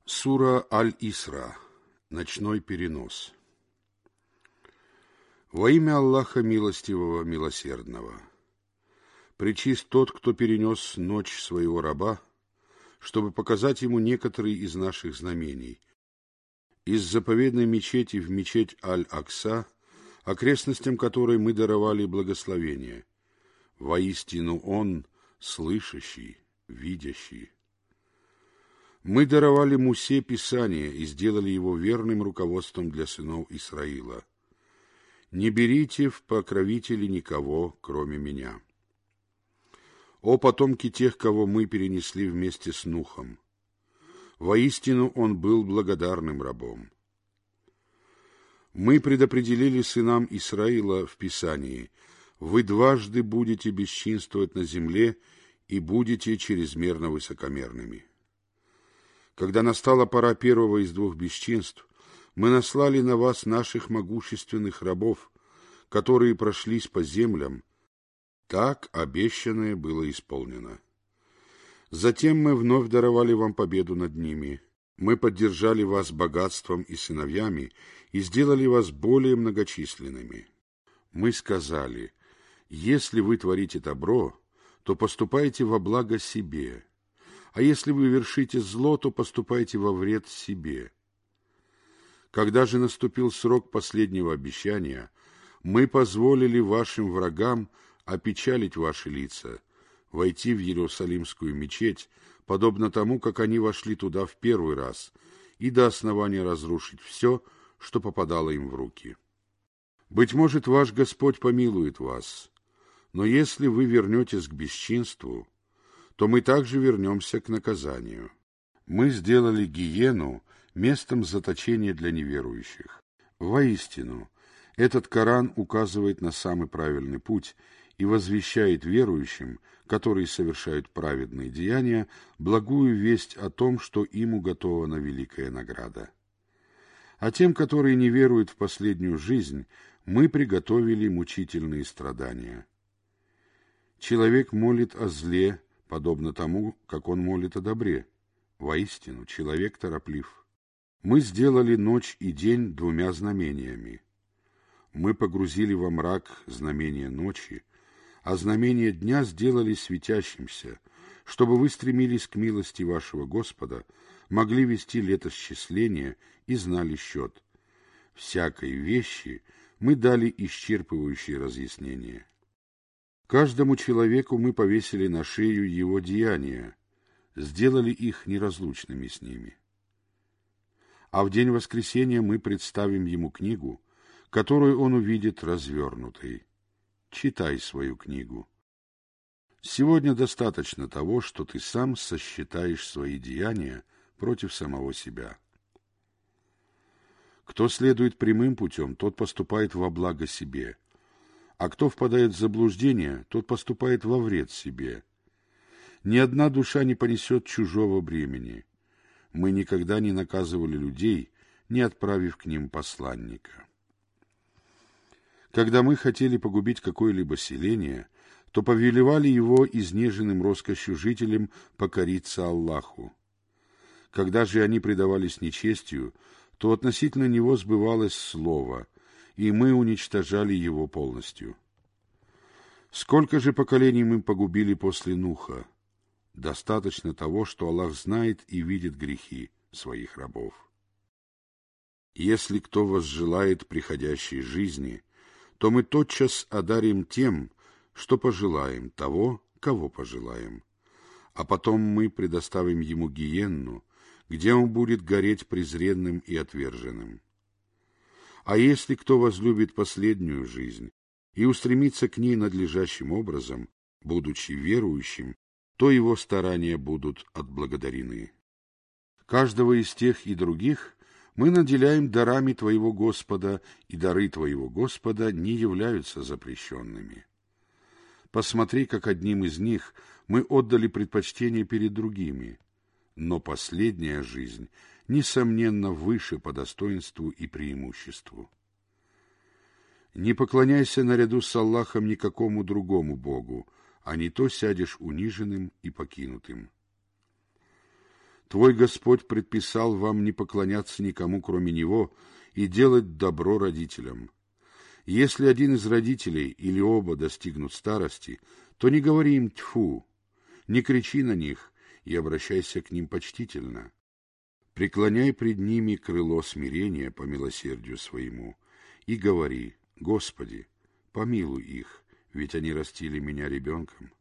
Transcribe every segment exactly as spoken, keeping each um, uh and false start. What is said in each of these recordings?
Сура Аль-Исра. Ночной перенос. Во имя Аллаха Милостивого, Милосердного. Пречист тот, кто перенес ночь своего раба, чтобы показать ему некоторые из наших знамений. Из заповедной мечети в мечеть Аль-Акса, окрестностям которой мы даровали благословение. Воистину он слышащий, видящий. Мы даровали Мусе Писание и сделали его верным руководством для сынов Исраила. Не берите в покровители никого, кроме меня. О потомки тех, кого мы перенесли вместе с Нухом! Воистину он был благодарным рабом. Мы предопределили сынам Исраила в Писании: вы дважды будете бесчинствовать на земле и будете чрезмерно высокомерными. Когда настала пора первого из двух бесчинств, мы наслали на вас наших могущественных рабов, которые прошлись по землям. Так обещанное было исполнено. Затем мы вновь даровали вам победу над ними. Мы поддержали вас богатством и сыновьями и сделали вас более многочисленными. Мы сказали: если вы творите добро, то поступайте во благо себе, а если вы вершите зло, то поступайте во вред себе. Когда же наступил срок последнего обещания, мы позволили вашим врагам опечалить ваши лица, войти в Иерусалимскую мечеть, подобно тому, как они вошли туда в первый раз, и до основания разрушить все, что попадало им в руки. Быть может, ваш Господь помилует вас, но если вы вернетесь к бесчинству, то мы также вернемся к наказанию. Мы сделали гиену местом заточения для неверующих. Воистину, этот Коран указывает на самый правильный путь и возвещает верующим, которые совершают праведные деяния, благую весть о том, что им уготована великая награда. А тем, которые не веруют в последнюю жизнь, мы приготовили мучительные страдания. Человек молит о зле, подобно тому, как он молит о добре. Воистину, человек тороплив. Мы сделали ночь и день двумя знамениями. Мы погрузили во мрак знамение ночи, а знамение дня сделали светящимся, чтобы вы стремились к милости вашего Господа, могли вести летосчисление и знали счет. Всякой вещи мы дали исчерпывающие разъяснения. Каждому человеку мы повесили на шею его деяния, сделали их неразлучными с ними. А в день воскресения мы представим ему книгу, которую он увидит развернутой. Читай свою книгу. Сегодня достаточно того, что ты сам сосчитаешь свои деяния против самого себя. Кто следует прямым путем, тот поступает во благо себе, а кто впадает в заблуждение, тот поступает во вред себе. Ни одна душа не понесет чужого бремени. Мы никогда не наказывали людей, не отправив к ним посланника. Когда мы хотели погубить какое-либо селение, то повелевали его изнеженным роскошью жителям покориться Аллаху. Когда же они предавались нечестию, то относительно него сбывалось слово, и мы уничтожали его полностью. Сколько же поколений мы погубили после Нуха? Достаточно того, что Аллах знает и видит грехи своих рабов. Если кто возжелает приходящей жизни, то мы тотчас одарим тем, что пожелаем, того, кого пожелаем, а потом мы предоставим ему гиенну, где он будет гореть презренным и отверженным. А если кто возлюбит последнюю жизнь и устремится к ней надлежащим образом, будучи верующим, то его старания будут отблагодарены. Каждого из тех и других мы наделяем дарами твоего Господа, и дары твоего Господа не являются запрещенными. Посмотри, как одним из них мы отдали предпочтение перед другими, но последняя жизнь, несомненно, выше по достоинству и преимуществу. Не поклоняйся наряду с Аллахом никакому другому Богу, а не то сядешь униженным и покинутым. Твой Господь предписал вам не поклоняться никому, кроме Него, и делать добро родителям. Если один из родителей или оба достигнут старости, то не говори им «тьфу», не кричи на них и обращайся к ним почтительно. Преклоняй пред ними крыло смирения по милосердию своему и говори: «Господи, помилуй их, ведь они растили меня ребенком».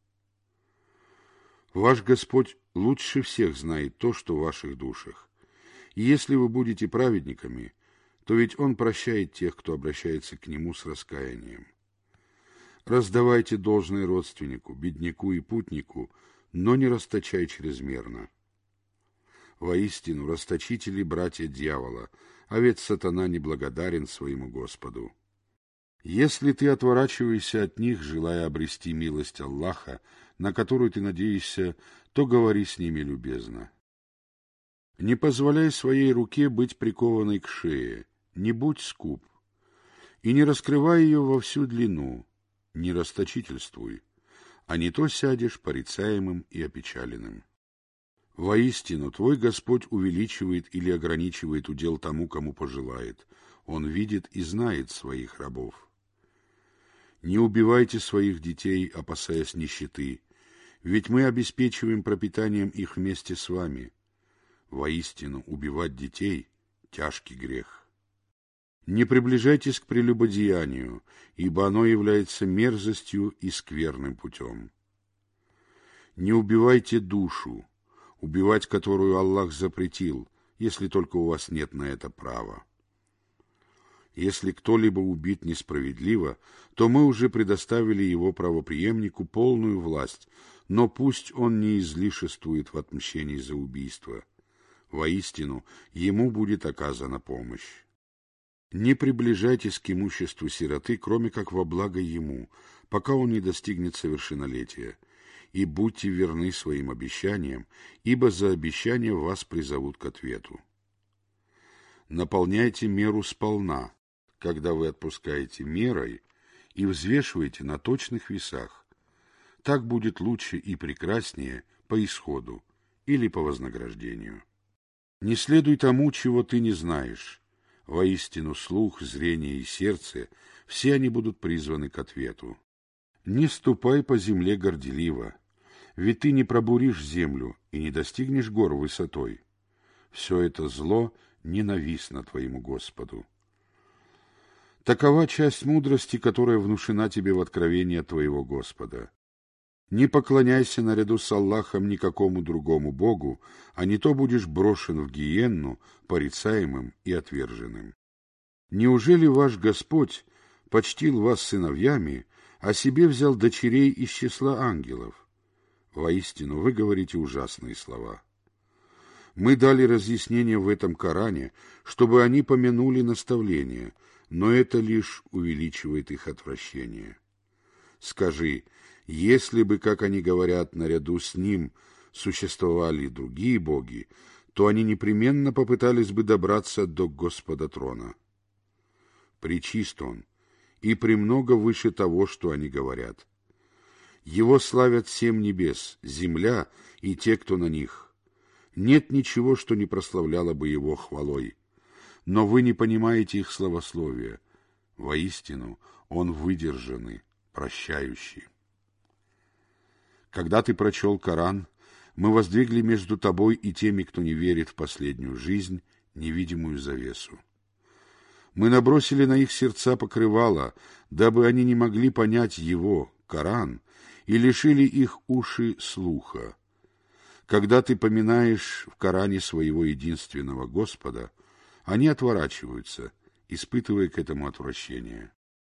Ваш Господь лучше всех знает то, что в ваших душах. И если вы будете праведниками, то ведь Он прощает тех, кто обращается к Нему с раскаянием. Раздавайте должное родственнику, бедняку и путнику, но не расточай чрезмерно. Воистину, расточители — братья дьявола, а ведь сатана неблагодарен своему Господу. Если ты отворачиваешься от них, желая обрести милость Аллаха, на которую ты надеешься, то говори с ними любезно. Не позволяй своей руке быть прикованной к шее, не будь скуп, и не раскрывай ее во всю длину, не расточительствуй, а не то сядешь порицаемым и опечаленным. Воистину, твой Господь увеличивает или ограничивает удел тому, кому пожелает. Он видит и знает своих рабов. Не убивайте своих детей, опасаясь нищеты, ведь мы обеспечиваем пропитанием их вместе с вами. Воистину, убивать детей — тяжкий грех. Не приближайтесь к прелюбодеянию, ибо оно является мерзостью и скверным путем. Не убивайте душу, убивать которую Аллах запретил, если только у вас нет на это права. Если кто-либо убит несправедливо, то мы уже предоставили его правопреемнику полную власть, но пусть он не излишествует в отмщении за убийство. Воистину, ему будет оказана помощь. Не приближайтесь к имуществу сироты, кроме как во благо ему, пока он не достигнет совершеннолетия, и будьте верны своим обещаниям, ибо за обещания вас призовут к ответу. Наполняйте меру сполна, когда вы отпускаете мерой, и взвешиваете на точных весах. Так будет лучше и прекраснее по исходу или по вознаграждению. Не следуй тому, чего ты не знаешь. Воистину, слух, зрение и сердце — все они будут призваны к ответу. Не ступай по земле горделиво, ведь ты не пробуришь землю и не достигнешь гор высотой. Все это зло ненавистно твоему Господу. Такова часть мудрости, которая внушена тебе в откровении от твоего Господа. Не поклоняйся наряду с Аллахом никакому другому Богу, а не то будешь брошен в гиенну, порицаемым и отверженным. Неужели ваш Господь почтил вас сыновьями, а себе взял дочерей из числа ангелов? Воистину, вы говорите ужасные слова. Мы дали разъяснение в этом Коране, чтобы они помянули наставление, но это лишь увеличивает их отвращение. Скажи, если бы, как они говорят, наряду с ним существовали другие боги, то они непременно попытались бы добраться до Господа трона. Пречист он и премного выше того, что они говорят. Его славят семь небес, земля и те, кто на них. Нет ничего, что не прославляло бы его хвалой. Но вы не понимаете их славословия. Воистину, он выдержанный, прощающий. Когда ты прочел Коран, мы воздвигли между тобой и теми, кто не верит в последнюю жизнь, невидимую завесу. Мы набросили на их сердца покрывало, дабы они не могли понять его, Коран, и лишили их уши слуха. Когда ты поминаешь в Коране своего единственного Господа, они отворачиваются, испытывая к этому отвращение.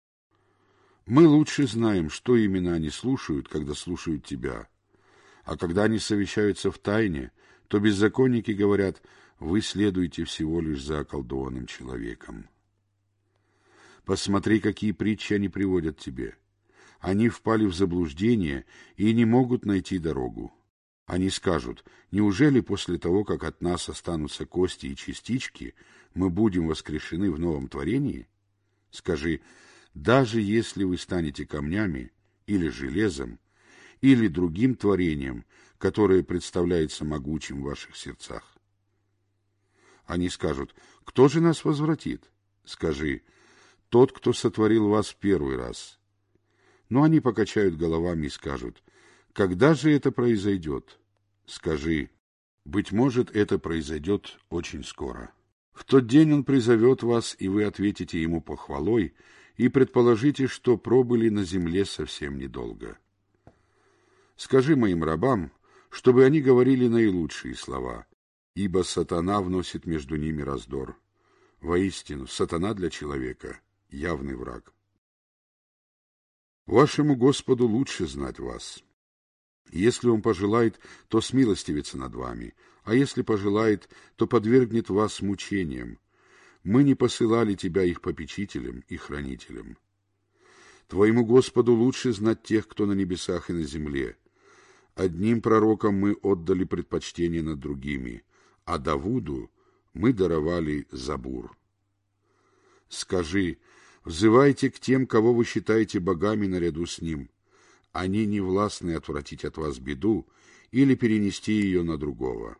Мы лучше знаем, что именно они слушают, когда слушают тебя. А когда они совещаются в тайне, то беззаконники говорят: вы следуете всего лишь за околдованным человеком. Посмотри, какие притчи они приводят тебе. Они впали в заблуждение и не могут найти дорогу. Они скажут: неужели после того, как от нас останутся кости и частички, мы будем воскрешены в новом творении? Скажи: даже если вы станете камнями или железом, или другим творением, которое представляется могучим в ваших сердцах. Они скажут: кто же нас возвратит? Скажи: тот, кто сотворил вас в первый раз. Но они покачают головами и скажут: когда же это произойдет? Скажи: быть может, это произойдет очень скоро. В тот день он призовет вас, и вы ответите ему похвалой, и предположите, что пробыли на земле совсем недолго. Скажи моим рабам, чтобы они говорили наилучшие слова, ибо сатана вносит между ними раздор. Воистину, сатана для человека — явный враг. Вашему Господу лучше знать вас. Если он пожелает, то смилостивится над вами, а если пожелает, то подвергнет вас мучениям. Мы не посылали тебя их попечителям и хранителям. Твоему Господу лучше знать тех, кто на небесах и на земле. Одним пророкам мы отдали предпочтение над другими, а Давуду мы даровали Забур. Скажи: взывайте к тем, кого вы считаете богами наряду с ним. Они не властны отвратить от вас беду или перенести ее на другого.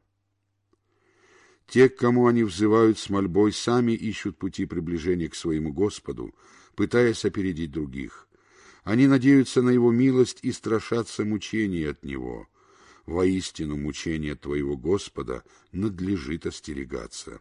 Те, к кому они взывают с мольбой, сами ищут пути приближения к своему Господу, пытаясь опередить других. Они надеются на Его милость и страшатся мучений от Него. Воистину, мучения твоего Господа надлежит остерегаться.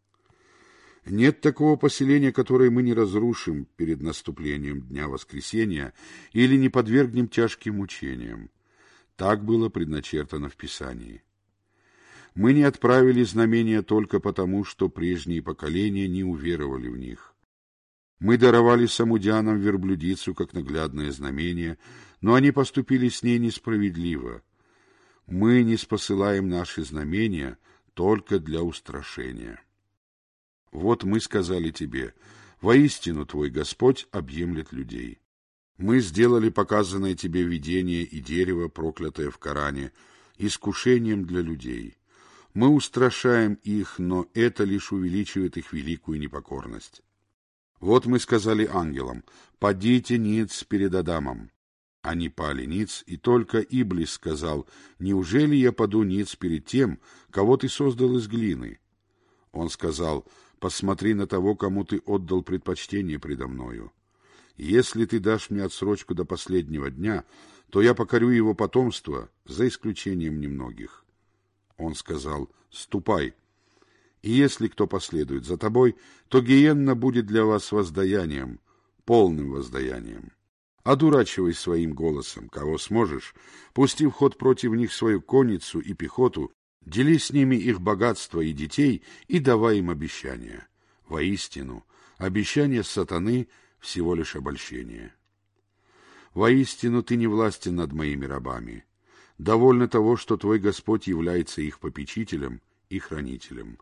Нет такого поселения, которое мы не разрушим перед наступлением Дня Воскресения или не подвергнем тяжким мучениям. Так было предначертано в Писании. Мы не отправили знамения только потому, что прежние поколения не уверовали в них. Мы даровали самудянам верблюдицу как наглядное знамение, но они поступили с ней несправедливо. Мы не спосылаем наши знамения только для устрашения. Вот мы сказали тебе: воистину твой Господь объемлет людей. Мы сделали показанное тебе видение и дерево, проклятое в Коране, искушением для людей. Мы устрашаем их, но это лишь увеличивает их великую непокорность. Вот мы сказали ангелам: падите ниц перед Адамом. Они пали ниц, и только Иблис сказал: неужели я паду ниц перед тем, кого ты создал из глины? Он сказал: посмотри на того, кому ты отдал предпочтение предо мною. Если ты дашь мне отсрочку до последнего дня, то я покорю его потомство, за исключением немногих. Он сказал: ступай. И если кто последует за тобой, то гиенна будет для вас воздаянием, полным воздаянием. Одурачивай своим голосом, кого сможешь, пусти в ход против них свою конницу и пехоту, дели с ними их богатство и детей и давай им обещания. Воистину, обещание сатаны — всего лишь обольщение. Воистину, ты не властен над моими рабами. Довольно того, что твой Господь является их попечителем и хранителем.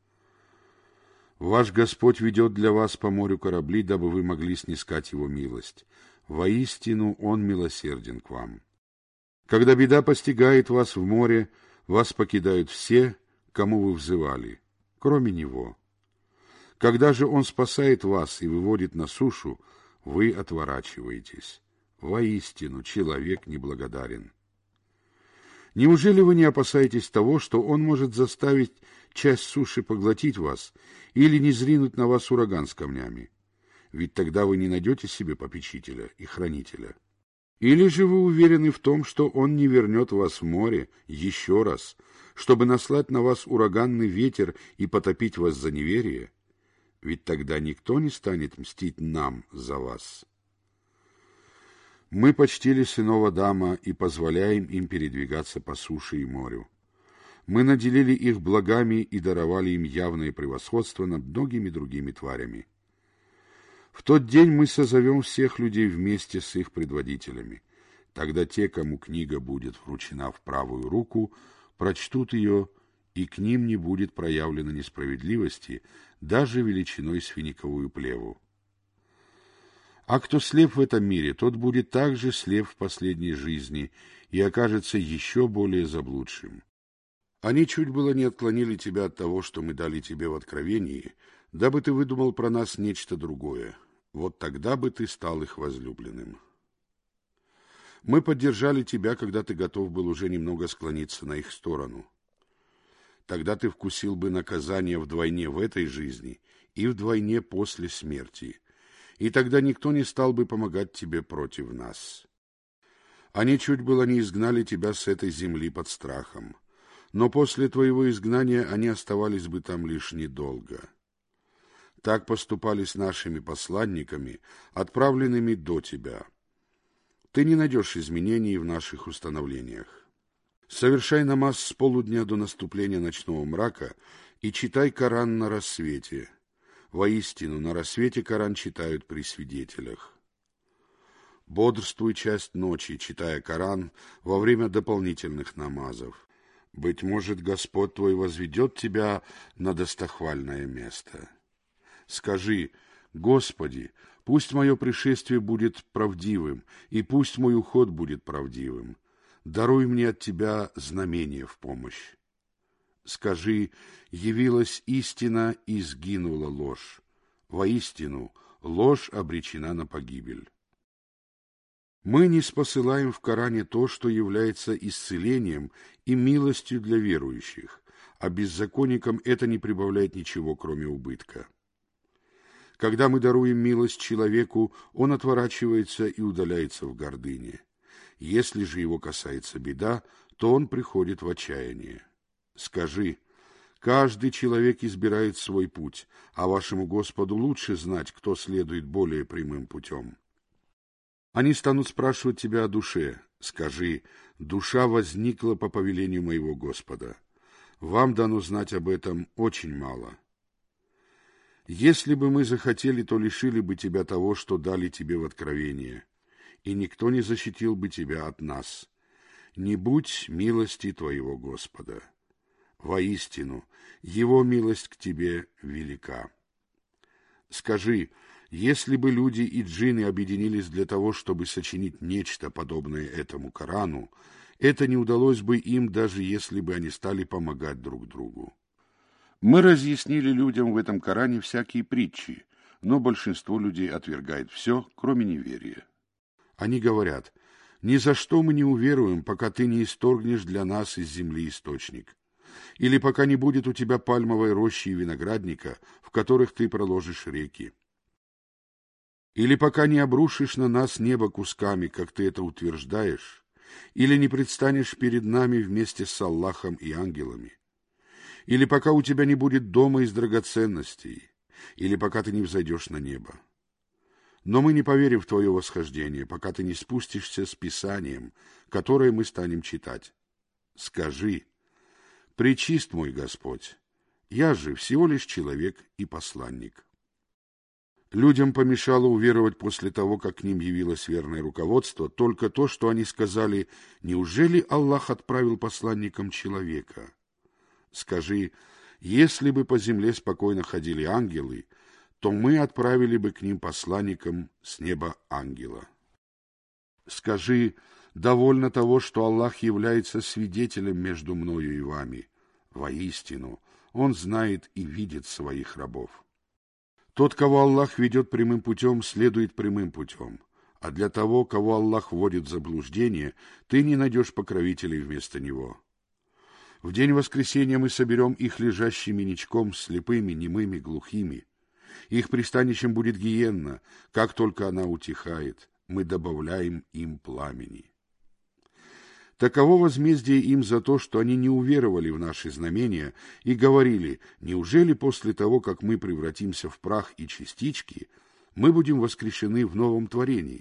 Ваш Господь ведет для вас по морю корабли, дабы вы могли снискать Его милость. Воистину, Он милосерден к вам. Когда беда постигает вас в море, вас покидают все, кому вы взывали, кроме Него. Когда же Он спасает вас и выводит на сушу, вы отворачиваетесь. Воистину, человек неблагодарен. Неужели вы не опасаетесь того, что Он может заставить часть суши поглотить вас или не зринуть на вас ураган с камнями? Ведь тогда вы не найдете себе попечителя и хранителя. Или же вы уверены в том, что Он не вернет вас в море еще раз, чтобы наслать на вас ураганный ветер и потопить вас за неверие? Ведь тогда никто не станет мстить нам за вас. Мы почтили сынов Адама и позволяем им передвигаться по суше и морю. Мы наделили их благами и даровали им явное превосходство над многими другими тварями. В тот день мы созовем всех людей вместе с их предводителями. Тогда те, кому книга будет вручена в правую руку, прочтут ее, и к ним не будет проявлено несправедливости, даже величиной с финиковую плеву. А кто слеп в этом мире, тот будет также слеп в последней жизни и окажется еще более заблудшим. Они чуть было не отклонили тебя от того, что мы дали тебе в откровении, дабы ты выдумал про нас нечто другое. Вот тогда бы ты стал их возлюбленным. Мы поддержали тебя, когда ты готов был уже немного склониться на их сторону. Тогда ты вкусил бы наказание вдвойне в этой жизни и вдвойне после смерти, и тогда никто не стал бы помогать тебе против нас. Они чуть было не изгнали тебя с этой земли под страхом, но после твоего изгнания они оставались бы там лишь недолго. Так поступали с нашими посланниками, отправленными до тебя. Ты не найдешь изменений в наших установлениях. Совершай намаз с полудня до наступления ночного мрака и читай Коран на рассвете. Воистину, на рассвете Коран читают при свидетелях. Бодрствуй часть ночи, читая Коран во время дополнительных намазов. Быть может, Господь твой возведет тебя на достохвальное место. Скажи: Господи, пусть мое пришествие будет правдивым, и пусть мой уход будет правдивым. Даруй мне от Тебя знамение в помощь. Скажи: явилась истина и сгинула ложь. Воистину, ложь обречена на погибель. Мы не спосылаем в Коране то, что является исцелением и милостью для верующих, а беззаконникам это не прибавляет ничего, кроме убытка. Когда мы даруем милость человеку, он отворачивается и удаляется в гордыне. Если же его касается беда, то он приходит в отчаяние. Скажи: каждый человек избирает свой путь, а вашему Господу лучше знать, кто следует более прямым путем. Они станут спрашивать тебя о душе. Скажи: душа возникла по повелению моего Господа. Вам дано знать об этом очень мало. Если бы мы захотели, то лишили бы тебя того, что дали тебе в откровение, и никто не защитил бы тебя от нас. Не будь милости твоего Господа. Воистину, Его милость к тебе велика. Скажи: если бы люди и джинны объединились для того, чтобы сочинить нечто подобное этому Корану, это не удалось бы им, даже если бы они стали помогать друг другу. Мы разъяснили людям в этом Коране всякие притчи, но большинство людей отвергает все, кроме неверия. Они говорят: ни за что мы не уверуем, пока ты не исторгнешь для нас из земли источник, или пока не будет у тебя пальмовой рощи и виноградника, в которых ты проложишь реки, или пока не обрушишь на нас небо кусками, как ты это утверждаешь, или не предстанешь перед нами вместе с Аллахом и ангелами, или пока у тебя не будет дома из драгоценностей, или пока ты не взойдешь на небо. Но мы не поверим в твое восхождение, пока ты не спустишься с Писанием, которое мы станем читать. Скажи: пречист мой Господь, я же всего лишь человек и посланник. Людям помешало уверовать после того, как к ним явилось верное руководство, только то, что они сказали: неужели Аллах отправил посланником человека? Скажи: если бы по земле спокойно ходили ангелы, то мы отправили бы к ним посланником с неба ангела. Скажи: довольно того, что Аллах является свидетелем между мною и вами. Воистину, Он знает и видит своих рабов. Тот, кого Аллах ведет прямым путем, следует прямым путем, а для того, кого Аллах вводит в заблуждение, ты не найдешь покровителей вместо него. В день воскресения мы соберем их лежащими ничком, слепыми, немыми, глухими. Их пристанищем будет гиенна. Как только она утихает, мы добавляем им пламени. Таково возмездие им за то, что они не уверовали в наши знамения и говорили: неужели после того, как мы превратимся в прах и частички, мы будем воскрешены в новом творении?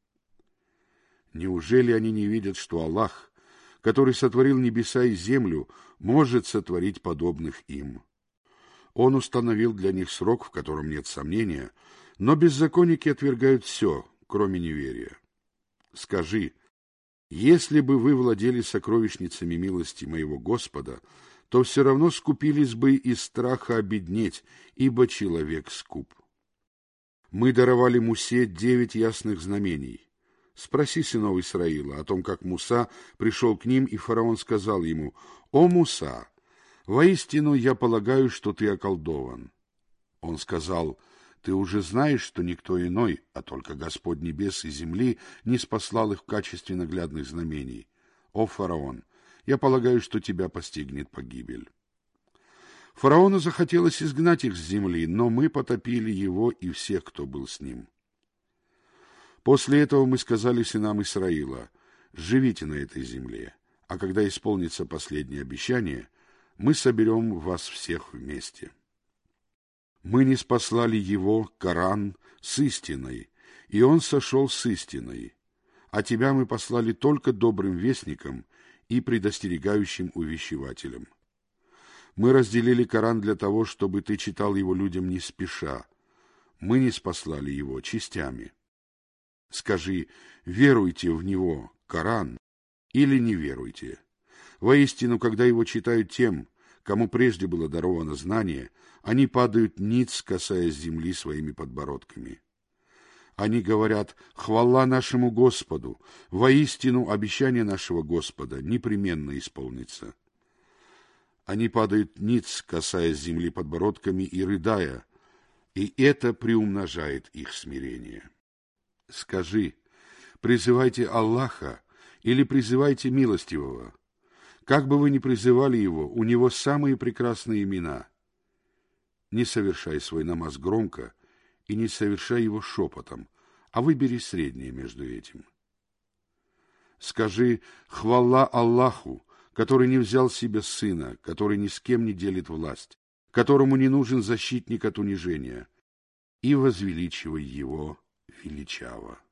Неужели они не видят, что Аллах, который сотворил небеса и землю, может сотворить подобных им? Он установил для них срок, в котором нет сомнения, но беззаконники отвергают все, кроме неверия. Скажи: если бы вы владели сокровищницами милости моего Господа, то все равно скупились бы из страха обеднеть, ибо человек скуп. Мы даровали Мусе девять ясных знамений. Спроси сынов Исраила о том, как Муса пришел к ним, и фараон сказал ему: «О Муса, воистину я полагаю, что ты околдован». Он сказал: Ты уже знаешь, что никто иной, а только Господь небес и земли, не спаслал их в качестве наглядных знамений. О, фараон, я полагаю, что тебя постигнет погибель. Фараону захотелось изгнать их с земли, но мы потопили его и всех, кто был с ним. После этого мы сказали сынам Исраила: живите на этой земле, а когда исполнится последнее обещание, мы соберем вас всех вместе. Мы не спаслали его, Коран, с истиной, и он сошел с истиной, а тебя мы послали только добрым вестником и предостерегающим увещевателем. Мы разделили Коран для того, чтобы ты читал его людям не спеша. Мы не спаслали его частями. Скажи: веруйте в него, Коран, или не веруйте. Воистину, когда его читают тем, кому прежде было даровано знание, они падают ниц, касаясь земли своими подбородками. Они говорят: хвала нашему Господу, воистину обещание нашего Господа непременно исполнится. Они падают ниц, касаясь земли подбородками и рыдая, и это приумножает их смирение. Скажи: призывайте Аллаха или призывайте Милостивого. Как бы вы ни призывали его, у него самые прекрасные имена. Не совершай свой намаз громко и не совершай его шепотом, а выбери среднее между этим. Скажи: хвала Аллаху, который не взял себе сына, который ни с кем не делит власть, которому не нужен защитник от унижения, и возвеличивай его величаво.